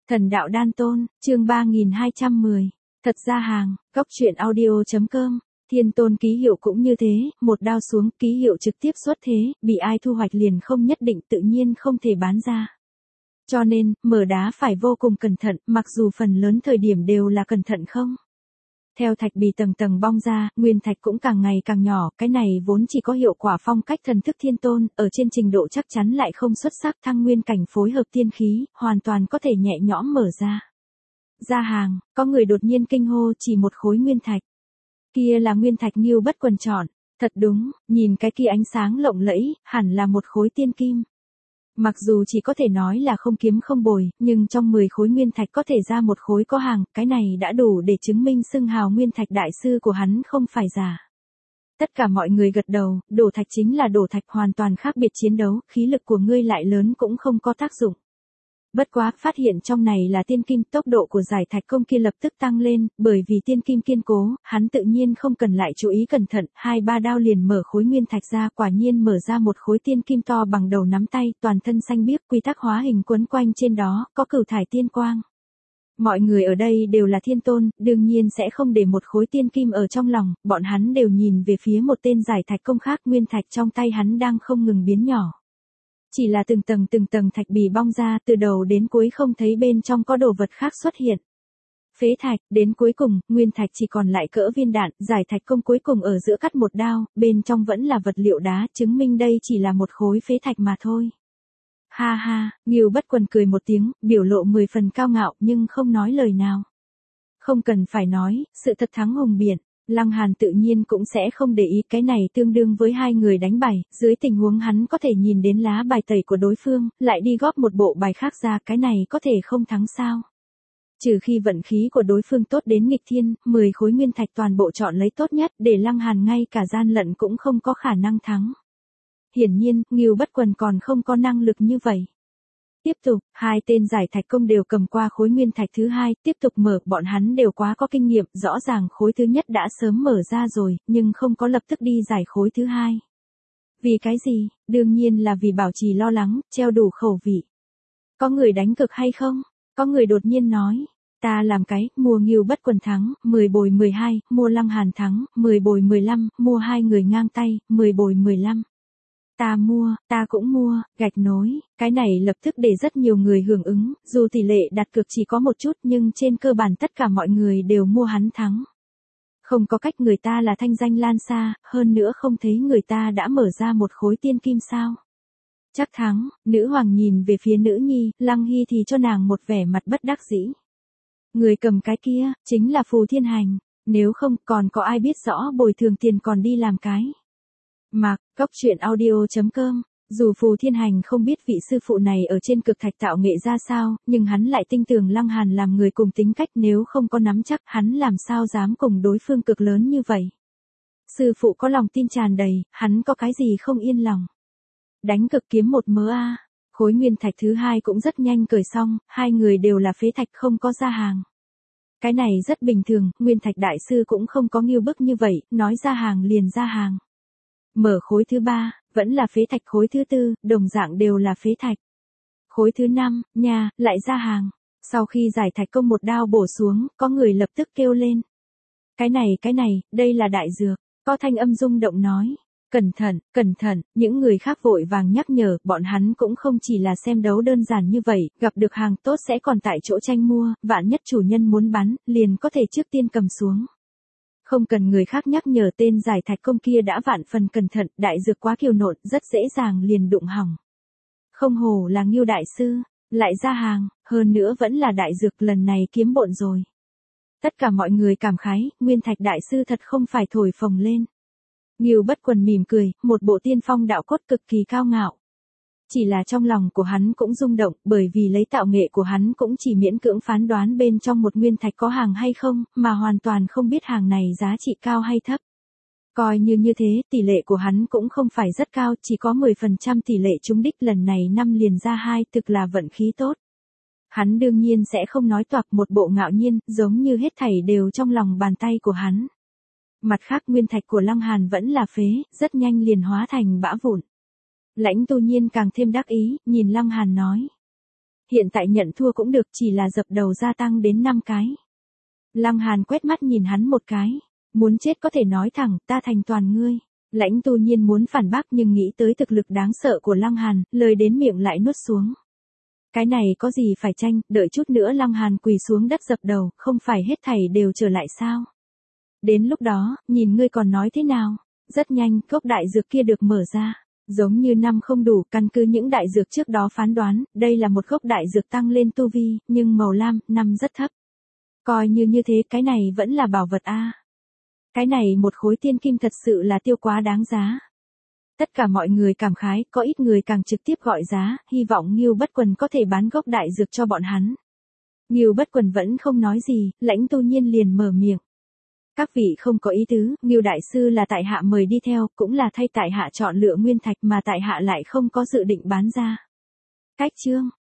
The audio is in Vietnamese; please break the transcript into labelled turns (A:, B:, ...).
A: Thần đạo đan tôn, chương 3210. Thật ra hàng, góc truyện audio.com. Thiên tôn ký hiệu cũng như thế, một đao xuống, ký hiệu trực tiếp xuất thế, bị ai thu hoạch liền không nhất định, tự nhiên không thể bán ra. Cho nên, mở đá phải vô cùng cẩn thận, mặc dù phần lớn thời điểm đều là cẩn thận không. Theo thạch bì tầng tầng bong ra, nguyên thạch cũng càng ngày càng nhỏ, cái này vốn chỉ có hiệu quả phong cách thần thức thiên tôn, ở trên trình độ chắc chắn lại không xuất sắc, thăng nguyên cảnh phối hợp tiên khí, hoàn toàn có thể nhẹ nhõm mở ra. Ra hàng, có người đột nhiên kinh hô, chỉ một khối nguyên thạch. Kia là nguyên thạch Ngưu Bất Quần chọn, thật đúng, nhìn cái kia ánh sáng lộng lẫy, hẳn là một khối tiên kim. Mặc dù chỉ có thể nói là không kiếm không bồi, nhưng trong 10 khối nguyên thạch có thể ra một khối có hàng, cái này đã đủ để chứng minh xưng hào nguyên thạch đại sư của hắn không phải giả. Tất cả mọi người gật đầu, đổ thạch chính là đổ thạch, hoàn toàn khác biệt chiến đấu, khí lực của ngươi lại lớn cũng không có tác dụng. Bất quá, phát hiện trong này là tiên kim, tốc độ của giải thạch công kia lập tức tăng lên, bởi vì tiên kim kiên cố, hắn tự nhiên không cần lại chú ý cẩn thận, 2-3 đao liền mở khối nguyên thạch ra, quả nhiên mở ra một khối tiên kim to bằng đầu nắm tay, toàn thân xanh biếc, quy tắc hóa hình quấn quanh trên đó, có cửu thải tiên quang. Mọi người ở đây đều là thiên tôn, đương nhiên sẽ không để một khối tiên kim ở trong lòng, bọn hắn đều nhìn về phía một tên giải thạch công khác, nguyên thạch trong tay hắn đang không ngừng biến nhỏ. Chỉ là từng tầng thạch bì bong ra, từ đầu đến cuối không thấy bên trong có đồ vật khác xuất hiện. Phế thạch, đến cuối cùng, nguyên thạch chỉ còn lại cỡ viên đạn, giải thạch công cuối cùng ở giữa cắt một đao, bên trong vẫn là vật liệu đá, chứng minh đây chỉ là một khối phế thạch mà thôi. Ha ha, Ngưu Bất Quần cười một tiếng, biểu lộ 10 phần cao ngạo nhưng không nói lời nào. Không cần phải nói, sự thật thắng hùng biện. Lăng Hàn tự nhiên cũng sẽ không để ý, cái này tương đương với hai người đánh bài, dưới tình huống hắn có thể nhìn đến lá bài tẩy của đối phương, lại đi góp một bộ bài khác ra, cái này có thể không thắng sao. Trừ khi vận khí của đối phương tốt đến nghịch thiên, 10 khối nguyên thạch toàn bộ chọn lấy tốt nhất, để Lăng Hàn ngay cả gian lận cũng không có khả năng thắng. Hiển nhiên, Ngưu Bất Quần còn không có năng lực như vậy. Tiếp tục, hai tên giải thạch công đều cầm qua khối nguyên thạch thứ hai, tiếp tục mở, bọn hắn đều quá có kinh nghiệm, rõ ràng khối thứ nhất đã sớm mở ra rồi, nhưng không có lập tức đi giải khối thứ hai. Vì cái gì? Đương nhiên là vì bảo trì lo lắng, treo đủ khẩu vị. Có người đánh cược hay không? Có người đột nhiên nói, ta làm cái, mua Ngưu Bất Quần thắng, 10 bồi 12, mua Lăng Hàn thắng, 10 bồi 15, mua hai người ngang tay, 10 bồi 15. Ta mua, ta cũng mua, gạch nối, cái này lập tức để rất nhiều người hưởng ứng, dù tỷ lệ đặt cược chỉ có một chút nhưng trên cơ bản tất cả mọi người đều mua hắn thắng. Không có cách, người ta là thanh danh lan xa, hơn nữa không thấy người ta đã mở ra một khối tiên kim sao. Chắc thắng, nữ hoàng nhìn về phía nữ nhi, Lăng Hy thì cho nàng một vẻ mặt bất đắc dĩ. Người cầm cái kia, chính là Phù Thiên Hành, nếu không còn có ai biết rõ bồi thường tiền còn đi làm cái. Mạc, góc truyện audio.com. Dù Phù Thiên Hành không biết vị sư phụ này ở trên cực thạch tạo nghệ ra sao, nhưng hắn lại tin tưởng Lăng Hàn làm người cùng tính cách, nếu không có nắm chắc hắn làm sao dám cùng đối phương cực lớn như vậy. Sư phụ có lòng tin tràn đầy, hắn có cái gì không yên lòng. Đánh cực kiếm một mớ a. Khối nguyên thạch thứ hai cũng rất nhanh cởi xong, hai người đều là phế thạch không có ra hàng. Cái này rất bình thường, nguyên thạch đại sư cũng không có nghiêu bức như vậy, nói ra hàng liền ra hàng. Mở khối thứ 3, vẫn là phế thạch, khối thứ 4, đồng dạng đều là phế thạch. Khối thứ 5, nha, lại ra hàng. Sau khi giải thạch công một đao bổ xuống, có người lập tức kêu lên. Cái này, đây là đại dược. Có thanh âm rung động nói. Cẩn thận, những người khác vội vàng nhắc nhở, bọn hắn cũng không chỉ là xem đấu đơn giản như vậy, gặp được hàng tốt sẽ còn tại chỗ tranh mua, vạn nhất chủ nhân muốn bắn, liền có thể trước tiên cầm xuống. Không cần người khác nhắc nhở, tên giải thạch công kia đã vạn phần cẩn thận, đại dược quá kiều nộn, rất dễ dàng liền đụng hỏng. Không hổ là Ngưu đại sư, lại ra hàng, hơn nữa vẫn là đại dược, lần này kiếm bộn rồi. Tất cả mọi người cảm khái, nguyên thạch đại sư thật không phải thổi phồng lên. Ngưu Bất Quần mỉm cười, một bộ tiên phong đạo cốt cực kỳ cao ngạo. Chỉ là trong lòng của hắn cũng rung động, bởi vì lấy tạo nghệ của hắn cũng chỉ miễn cưỡng phán đoán bên trong một nguyên thạch có hàng hay không, mà hoàn toàn không biết hàng này giá trị cao hay thấp. Coi như thế, tỷ lệ của hắn cũng không phải rất cao, chỉ có 10% tỷ lệ trúng đích, lần này năm liền ra hai, thực là vận khí tốt. Hắn đương nhiên sẽ không nói toạc, một bộ ngạo nhiên, giống như hết thảy đều trong lòng bàn tay của hắn. Mặt khác, nguyên thạch của Lăng Hàn vẫn là phế, rất nhanh liền hóa thành bã vụn. Lãnh Tu Nhiên càng thêm đắc ý, nhìn Lăng Hàn nói. hiện tại nhận thua cũng được, chỉ là dập đầu gia tăng đến 5 cái. Lăng Hàn quét mắt nhìn hắn một cái. Muốn chết có thể nói thẳng, ta thành toàn ngươi. Lãnh Tu Nhiên muốn phản bác nhưng nghĩ tới thực lực đáng sợ của Lăng Hàn, lời đến miệng lại nuốt xuống. Cái này có gì phải tranh, đợi chút nữa Lăng Hàn quỳ xuống đất dập đầu, không phải hết thảy đều trở lại sao? Đến lúc đó, nhìn ngươi còn nói thế nào? Rất nhanh, cốc đại dược kia được mở ra. Giống như năm không đủ, căn cứ những đại dược trước đó phán đoán, đây là một gốc đại dược tăng lên tu vi, nhưng màu lam, năm rất thấp. Coi như thế cái này vẫn là bảo vật a. Cái này một khối tiên kim thật sự là tiêu quá đáng giá. Tất cả mọi người cảm khái, có ít người càng trực tiếp gọi giá, hy vọng Ngưu Bất Quần có thể bán gốc đại dược cho bọn hắn. Ngưu Bất Quần vẫn không nói gì, Lãnh Tu Nhiên liền mở miệng. Các vị không có ý tứ, Ngưu đại sư là tại hạ mời đi theo, cũng là thay tại hạ chọn lựa nguyên thạch mà tại hạ lại không có dự định bán ra. Cách chương